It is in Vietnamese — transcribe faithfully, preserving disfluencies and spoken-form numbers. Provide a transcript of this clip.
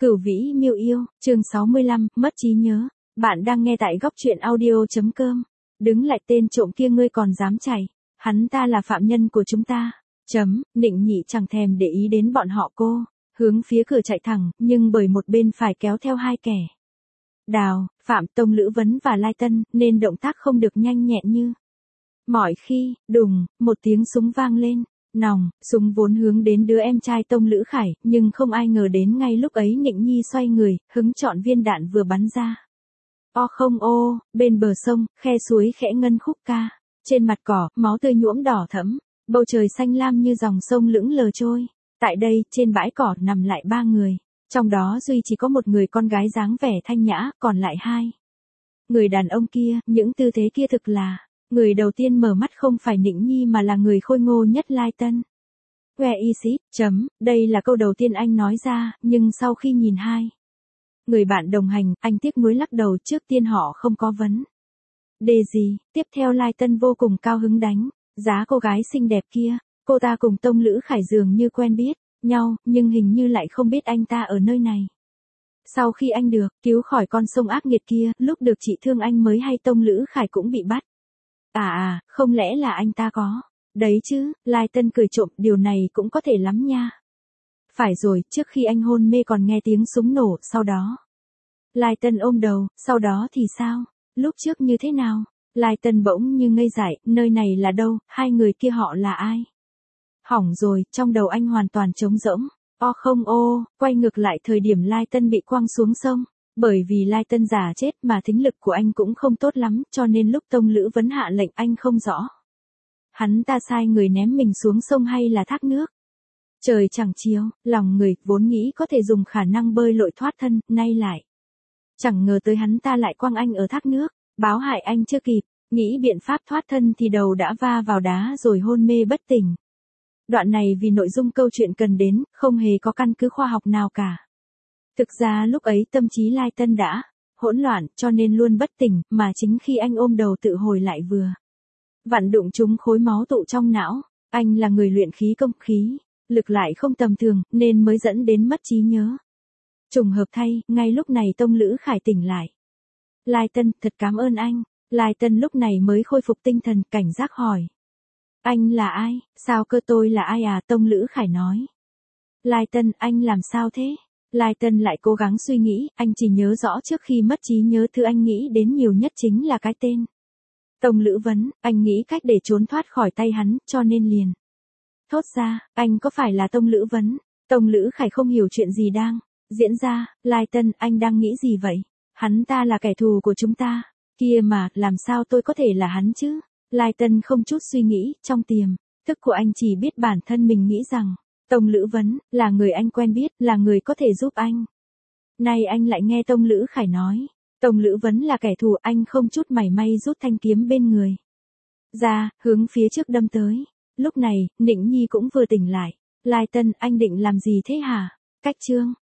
Cửu vĩ miêu yêu, chương sáu mươi lăm, mất trí nhớ. Bạn đang nghe tại góc truyện audio.com. Đứng lại tên trộm kia, ngươi còn dám chạy. Hắn ta là phạm nhân của chúng ta. Chấm, Nịnh Nhị chẳng thèm để ý đến bọn họ cô. Hướng phía cửa chạy thẳng, nhưng bởi một bên phải kéo theo hai kẻ. Đào, Phạm, Tông Lữ Vấn và Lai Tân, nên động tác không được nhanh nhẹn như. Mọi khi, đùng, một tiếng súng vang lên. Nòng, súng vốn hướng đến đứa em trai Tông Lữ Khải, nhưng không ai ngờ đến ngay lúc ấy Nịnh Nhi xoay người, hứng chọn viên đạn vừa bắn ra. O không ô, bên bờ sông, khe suối khẽ ngân khúc ca. Trên mặt cỏ, máu tươi nhuộm đỏ thẫm, bầu trời xanh lam như dòng sông lững lờ trôi. Tại đây, trên bãi cỏ nằm lại ba người, trong đó duy chỉ có một người con gái dáng vẻ thanh nhã, còn lại hai. Người đàn ông kia, những tư thế kia thực là... Người đầu tiên mở mắt không phải Nịnh Nhi mà là người khôi ngô nhất Lai Tân. Where is it? Chấm, đây là câu đầu tiên anh nói ra, nhưng sau khi nhìn hai người bạn đồng hành, anh tiếc nuối lắc đầu, trước tiên họ không có vấn đề gì. Tiếp theo Lai Tân vô cùng cao hứng đánh giá cô gái xinh đẹp kia. Cô ta cùng Tông Lữ Khải dường như quen biết nhau, nhưng hình như lại không biết anh ta ở nơi này. Sau khi anh được cứu khỏi con sông ác nghiệt kia, lúc được trị thương anh mới hay Tông Lữ Khải cũng bị bắt. À à, không lẽ là anh ta có? Đấy chứ, Lai Tân cười trộm, điều này cũng có thể lắm nha. Phải rồi, trước khi anh hôn mê còn nghe tiếng súng nổ, sau đó. Lai Tân ôm đầu, sau đó thì sao? Lúc trước như thế nào? Lai Tân bỗng như ngây dại, nơi này là đâu, hai người kia họ là ai? Hỏng rồi, trong đầu anh hoàn toàn trống rỗng. O không ô, quay ngược lại thời điểm Lai Tân bị quăng xuống sông. Bởi vì Lai Tân già chết mà thính lực của anh cũng không tốt lắm, cho nên lúc Tông Lữ Vấn hạ lệnh anh không rõ. Hắn ta sai người ném mình xuống sông hay là thác nước. Trời chẳng chiếu, lòng người vốn nghĩ có thể dùng khả năng bơi lội thoát thân, nay lại. Chẳng ngờ tới hắn ta lại quăng anh ở thác nước, báo hại anh chưa kịp, nghĩ biện pháp thoát thân thì đầu đã va vào đá rồi hôn mê bất tỉnh. Đoạn này vì nội dung câu chuyện cần đến, không hề có căn cứ khoa học nào cả. Thực ra lúc ấy tâm trí Lai Tân đã hỗn loạn, cho nên luôn bất tỉnh, mà chính khi anh ôm đầu tự hồi lại vừa vặn đụng trúng khối máu tụ trong não. Anh là người luyện khí công khí, lực lại không tầm thường, nên mới dẫn đến mất trí nhớ. Trùng hợp thay, ngay lúc này Tông Lữ Khải tỉnh lại. Lai Tân, thật cảm ơn anh. Lai Tân lúc này mới khôi phục tinh thần, cảnh giác hỏi. Anh là ai? Sao cơ tôi là ai à? Tông Lữ Khải nói. Lai Tân, anh làm sao thế? Lai Tân lại cố gắng suy nghĩ, anh chỉ nhớ rõ trước khi mất trí nhớ thứ anh nghĩ đến nhiều nhất chính là cái tên. Tông Lữ Vấn, anh nghĩ cách để trốn thoát khỏi tay hắn, cho nên liền. Thốt ra, anh có phải là Tông Lữ Vấn? Tông Lữ Khải không hiểu chuyện gì đang diễn ra. Lai Tân, anh đang nghĩ gì vậy? Hắn ta là kẻ thù của chúng ta. Kia mà, làm sao tôi có thể là hắn chứ? Lai Tân không chút suy nghĩ, trong tiềm thức của anh chỉ biết bản thân mình nghĩ rằng. Tông Lữ Vấn, là người anh quen biết, là người có thể giúp anh. Nay anh lại nghe Tông Lữ Khải nói, Tông Lữ Vấn là kẻ thù, anh không chút mảy may rút thanh kiếm bên người ra, hướng phía trước đâm tới. Lúc này, Nịnh Nhi cũng vừa tỉnh lại. Lai Tân, anh định làm gì thế hả? Cách chương.